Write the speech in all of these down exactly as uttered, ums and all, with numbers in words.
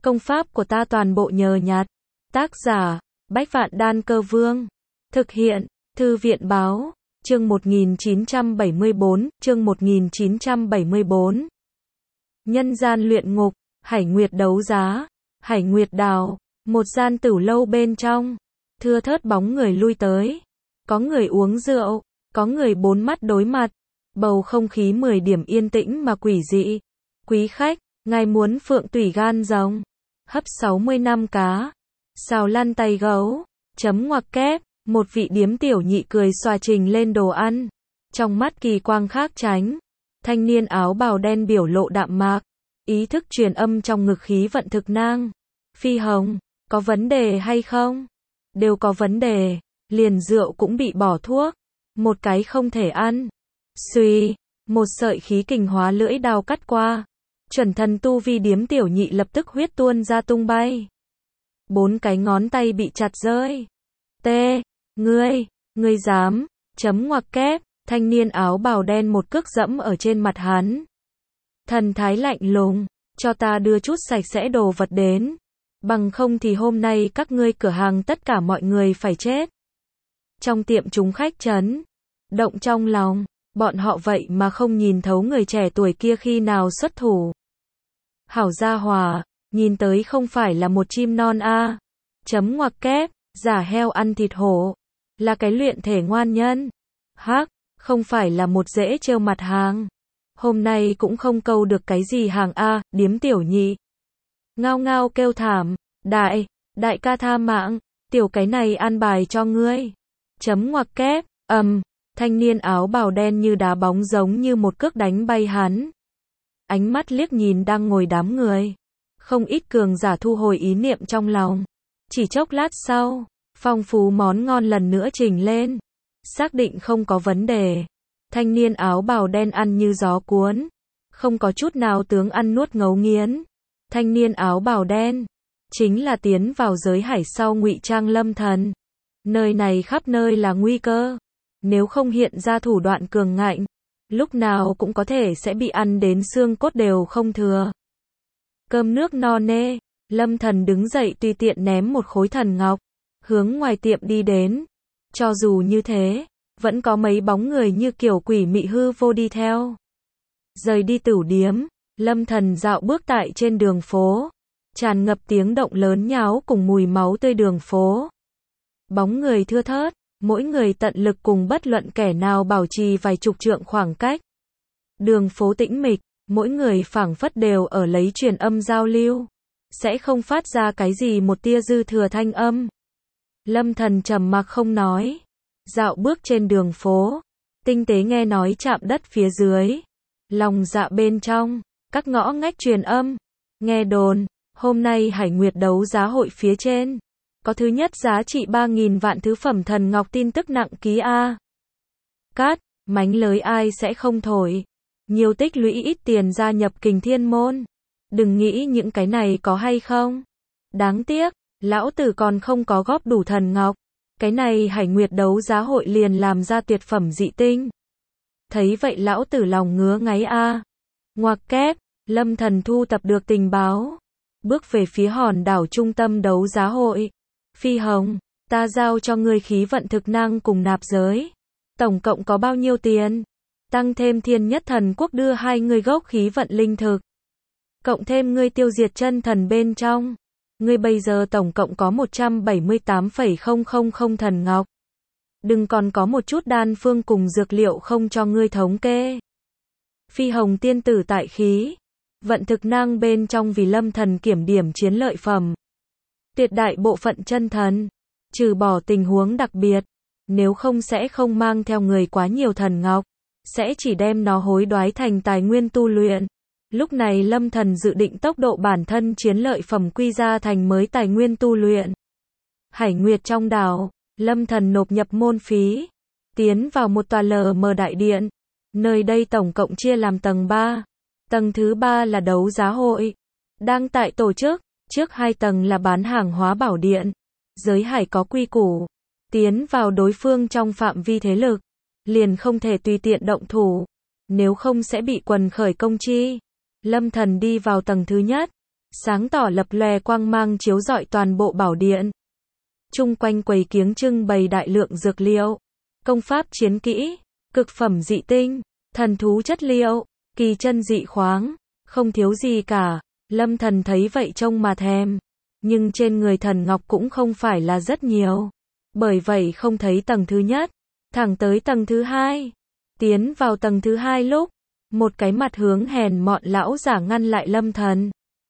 Công pháp của ta toàn bộ nhờ nhặt. Tác giả, Bách Vạn Đan Cơ Vương. Thực hiện, Thư viện Báo. Chương một nghìn chín trăm bảy mươi bốn, chương một nghìn chín trăm bảy mươi bốn. Nhân gian luyện ngục, Hải Nguyệt đấu giá. Hải Nguyệt Đào, một gian tửu lâu bên trong. Thưa thớt bóng người lui tới. Có người uống rượu, có người bốn mắt đối mặt. Bầu không khí mười điểm yên tĩnh mà quỷ dị. Quý khách, ngài muốn phượng tủy gan rồng, hấp sáu mươi năm cá, xào lăn tay gấu, chấm ngoặc kép. Một vị điếm tiểu nhị cười xòa trình lên đồ ăn. Trong mắt kỳ quang khác tránh. Thanh niên áo bào đen biểu lộ đạm mạc. Ý thức truyền âm trong ngực khí vận thực nang. Phi Hồng, có vấn đề hay không? Đều có vấn đề. Liền rượu cũng bị bỏ thuốc. Một cái không thể ăn. Xuy, một sợi khí kình hóa lưỡi đao cắt qua. Chuẩn thần tu vi điếm tiểu nhị lập tức huyết tuôn ra tung bay. Bốn cái ngón tay bị chặt rơi. Tê, ngươi, ngươi dám, chấm ngoặc kép, thanh niên áo bào đen một cước dẫm ở trên mặt hắn. Thần thái lạnh lùng, cho ta đưa chút sạch sẽ đồ vật đến. Bằng không thì hôm nay các ngươi cửa hàng tất cả mọi người phải chết. Trong tiệm chúng khách chấn động trong lòng, bọn họ vậy mà không nhìn thấu người trẻ tuổi kia khi nào xuất thủ. Hảo gia hòa, nhìn tới không phải là một chim non a. Chấm ngoặc kép, giả heo ăn thịt hổ, là cái luyện thể ngoan nhân. Hắc, không phải là một dễ trêu mặt hàng. Hôm nay cũng không câu được cái gì hàng a, điếm tiểu nhị. Ngao ngao kêu thảm, đại, đại ca tha mạng, tiểu cái này an bài cho ngươi. Chấm ngoặc kép, ầm, um, thanh niên áo bào đen như đá bóng giống như một cước đánh bay hắn. Ánh mắt liếc nhìn đang ngồi đám người. Không ít cường giả thu hồi ý niệm trong lòng. Chỉ chốc lát sau, phong phú món ngon lần nữa trình lên. Xác định không có vấn đề. Thanh niên áo bào đen ăn như gió cuốn. Không có chút nào tướng ăn nuốt ngấu nghiến. Thanh niên áo bào đen chính là tiến vào giới hải sau ngụy trang Lâm Thần. Nơi này khắp nơi là nguy cơ. Nếu không hiện ra thủ đoạn cường ngạnh, lúc nào cũng có thể sẽ bị ăn đến xương cốt đều không thừa. Cơm nước no nê, Lâm Thần đứng dậy tùy tiện ném một khối thần ngọc, hướng ngoài tiệm đi đến. Cho dù như thế, vẫn có mấy bóng người như kiểu quỷ mị hư vô đi theo. Rời đi tửu điếm, Lâm Thần dạo bước tại trên đường phố, tràn ngập tiếng động lớn nháo cùng mùi máu tươi đường phố. Bóng người thưa thớt, mỗi người tận lực cùng bất luận kẻ nào bảo trì vài chục trượng khoảng cách. Đường phố tĩnh mịch, mỗi người phảng phất đều ở lấy truyền âm giao lưu, sẽ không phát ra cái gì một tia dư thừa thanh âm. Lâm Thần trầm mặc không nói, dạo bước trên đường phố, tinh tế nghe nói chạm đất phía dưới, lòng dạ bên trong, các ngõ ngách truyền âm, nghe đồn, hôm nay Hải Nguyệt đấu giá hội phía trên, có thứ nhất giá trị ba nghìn vạn thứ phẩm thần ngọc tin tức nặng ký a. Cát, mánh lới ai sẽ không thổi. Nhiều tích lũy ít tiền gia nhập Kình Thiên Môn. Đừng nghĩ những cái này có hay không. Đáng tiếc, lão tử còn không có góp đủ thần ngọc. Cái này Hải Nguyệt đấu giá hội liền làm ra tuyệt phẩm dị tinh. Thấy vậy lão tử lòng ngứa ngáy a. Ngoặc kép, Lâm Thần thu tập được tình báo. Bước về phía hòn đảo trung tâm đấu giá hội. Phi Hồng, ta giao cho ngươi khí vận thực năng cùng nạp giới. Tổng cộng có bao nhiêu tiền? Tăng thêm thiên nhất thần quốc đưa hai ngươi gốc khí vận linh thực. Cộng thêm ngươi tiêu diệt chân thần bên trong. Ngươi bây giờ tổng cộng có một trăm bảy mươi tám phẩy không không không thần ngọc. Đừng còn có một chút đan phương cùng dược liệu không cho ngươi thống kê. Phi Hồng tiên tử tại khí vận thực năng bên trong vì Lâm Thần kiểm điểm chiến lợi phẩm. Tuyệt đại bộ phận chân thần, trừ bỏ tình huống đặc biệt, nếu không sẽ không mang theo người quá nhiều thần ngọc, sẽ chỉ đem nó hối đoái thành tài nguyên tu luyện. Lúc này Lâm Thần dự định tốc độ bản thân chiến lợi phẩm quy ra thành mới tài nguyên tu luyện. Hải Nguyệt trong đảo, Lâm Thần nộp nhập môn phí, tiến vào một tòa lờ mờ đại điện. Nơi đây tổng cộng chia làm tầng ba. Tầng thứ ba là đấu giá hội, đang tại tổ chức. Trước hai tầng là bán hàng hóa bảo điện. Giới hải có quy củ, tiến vào đối phương trong phạm vi thế lực, liền không thể tùy tiện động thủ, nếu không sẽ bị quần khởi công chi. Lâm Thần đi vào tầng thứ nhất, sáng tỏ lập lòe quang mang chiếu rọi toàn bộ bảo điện. Chung quanh quầy kiếng trưng bày đại lượng dược liệu, công pháp chiến kỹ, cực phẩm dị tinh, thần thú chất liệu, kỳ chân dị khoáng, không thiếu gì cả. Lâm Thần thấy vậy trông mà thèm, nhưng trên người Thần Ngọc cũng không phải là rất nhiều, bởi vậy không thấy tầng thứ nhất, thẳng tới tầng thứ hai. Tiến vào tầng thứ hai lúc, một cái mặt hướng hèn mọn lão giả ngăn lại Lâm Thần.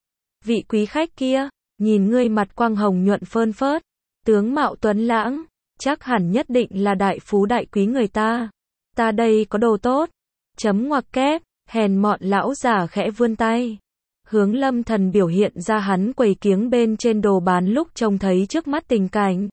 Vị quý khách kia, nhìn ngươi mặt quang hồng nhuận phơn phớt, tướng mạo tuấn lãng, chắc hẳn nhất định là đại phú đại quý người ta. Ta đây có đồ tốt. Chấm ngoặc kép, hèn mọn lão giả khẽ vươn tay, hướng Lâm Thần biểu hiện ra hắn quầy kiếng bên trên đồ bán lúc trông thấy trước mắt tình cảnh.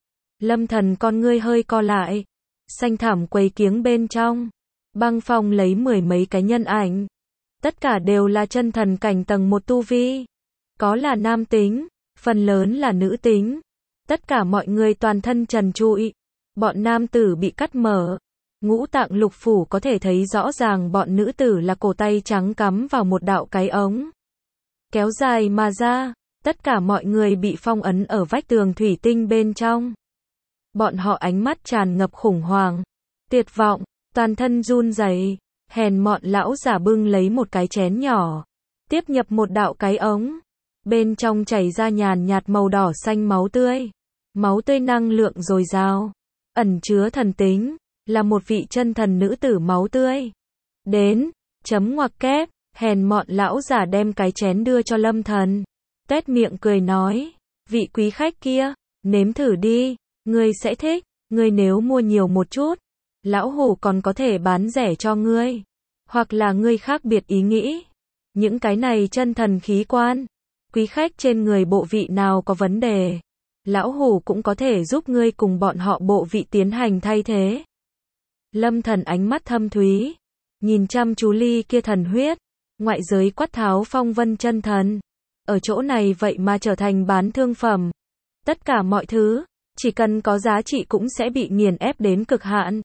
Lâm Thần con ngươi hơi co lại, xanh thẳm quầy kiếng bên trong, băng phong lấy mười mấy cái nhân ảnh. Tất cả đều là chân thần cảnh tầng một tu vi. Có là nam tính, phần lớn là nữ tính. Tất cả mọi người toàn thân trần trụi. Bọn nam tử bị cắt mở. Ngũ tạng lục phủ có thể thấy rõ ràng bọn nữ tử là cổ tay trắng cắm vào một đạo cái ống kéo dài mà ra. Tất cả mọi người bị phong ấn ở vách tường thủy tinh bên trong. Bọn họ ánh mắt tràn ngập khủng hoảng, tuyệt vọng, toàn thân run rẩy. Hèn mọn lão giả bưng lấy một cái chén nhỏ, tiếp nhập một đạo cái ống, bên trong chảy ra nhàn nhạt màu đỏ xanh máu tươi. Máu tươi năng lượng dồi dào, ẩn chứa thần tính, là một vị chân thần nữ tử máu tươi. Đến, chấm ngoặc kép, hèn mọn lão giả đem cái chén đưa cho Lâm Thần. Tuét miệng cười nói, vị quý khách kia, nếm thử đi, ngươi sẽ thích, ngươi nếu mua nhiều một chút, lão hủ còn có thể bán rẻ cho ngươi. Hoặc là ngươi khác biệt ý nghĩ. Những cái này chân thần khí quan, quý khách trên người bộ vị nào có vấn đề, lão hủ cũng có thể giúp ngươi cùng bọn họ bộ vị tiến hành thay thế. Lâm Thần ánh mắt thâm thúy, nhìn chăm chú ly kia thần huyết, ngoại giới quát tháo phong vân chân thần. Ở chỗ này vậy mà trở thành bán thương phẩm. Tất cả mọi thứ, chỉ cần có giá trị cũng sẽ bị nghiền ép đến cực hạn.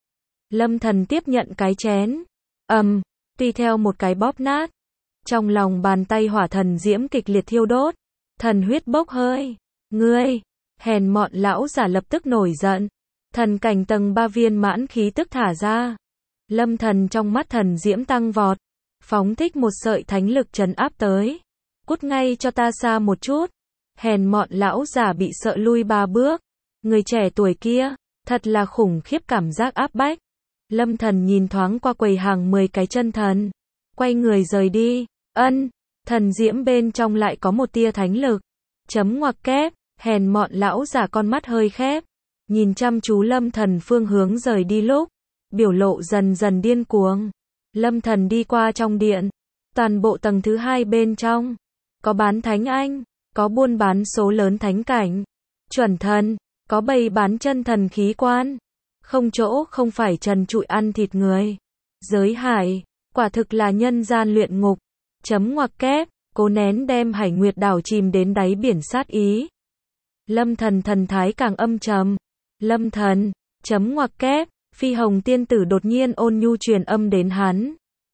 Lâm Thần tiếp nhận cái chén. Ầm, um, tùy theo một cái bóp nát. Trong lòng bàn tay hỏa thần diễm kịch liệt thiêu đốt. Thần huyết bốc hơi. Ngươi, hèn mọn lão giả lập tức nổi giận. Thần cảnh tầng ba viên mãn khí tức thả ra. Lâm Thần trong mắt thần diễm tăng vọt. Phóng thích một sợi thánh lực trấn áp tới. Cút ngay cho ta xa một chút. Hèn mọn lão giả bị sợ lui ba bước. Người trẻ tuổi kia, thật là khủng khiếp cảm giác áp bách. Lâm Thần nhìn thoáng qua quầy hàng mười cái chân thần, quay người rời đi. Ân, thần diễm bên trong lại có một tia thánh lực. Chấm ngoặc kép, hèn mọn lão giả con mắt hơi khép, nhìn chăm chú Lâm Thần phương hướng rời đi lúc, biểu lộ dần dần điên cuồng. Lâm Thần đi qua trong điện, toàn bộ tầng thứ hai bên trong, có bán thánh anh, có buôn bán số lớn thánh cảnh, chuẩn thần, có bày bán chân thần khí quan. Không chỗ không phải trần trụi ăn thịt người. Giới hải, quả thực là nhân gian luyện ngục. Chấm ngoặc kép, cố nén đem Hải Nguyệt đảo chìm đến đáy biển sát ý. Lâm Thần thần thái càng âm trầm. Lâm Thần, chấm ngoặc kép, Phi Hồng tiên tử đột nhiên ôn nhu truyền âm đến hắn.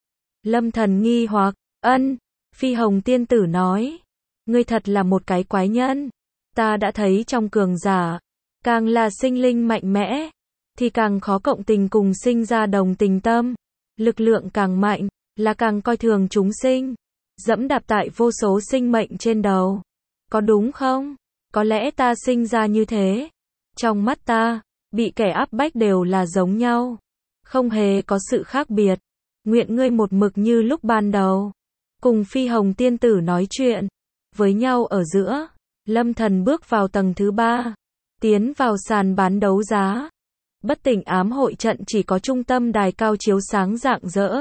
Lâm Thần nghi hoặc, ân, Phi Hồng tiên tử nói, ngươi thật là một cái quái nhân. Ta đã thấy trong cường giả, càng là sinh linh mạnh mẽ, thì càng khó cộng tình cùng sinh ra đồng tình tâm. Lực lượng càng mạnh, là càng coi thường chúng sinh, dẫm đạp tại vô số sinh mệnh trên đầu. Có đúng không? Có lẽ ta sinh ra như thế. Trong mắt ta, bị kẻ áp bách đều là giống nhau, không hề có sự khác biệt. Nguyện ngươi một mực như lúc ban đầu, cùng Phi Hồng tiên tử nói chuyện với nhau ở giữa. Lâm Thần bước vào tầng thứ ba, tiến vào sàn bán đấu giá. Bất Tỉnh Ám hội trận chỉ có trung tâm đài cao chiếu sáng rạng rỡ.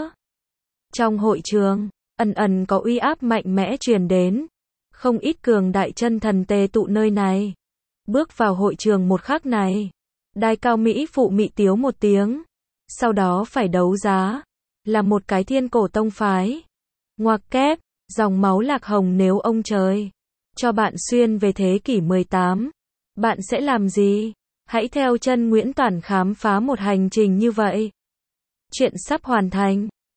Trong hội trường, ẩn ẩn có uy áp mạnh mẽ truyền đến. Không ít cường đại chân thần tề tụ nơi này. Bước vào hội trường một khắc này, đài cao Mỹ phụ mị tiếu một tiếng. Sau đó phải đấu giá, là một cái thiên cổ tông phái. Ngoặc kép, dòng máu lạc hồng nếu ông trời cho bạn xuyên về thế kỷ mười tám, bạn sẽ làm gì? Hãy theo chân Nguyễn Toản khám phá một hành trình như vậy. Chuyện sắp hoàn thành.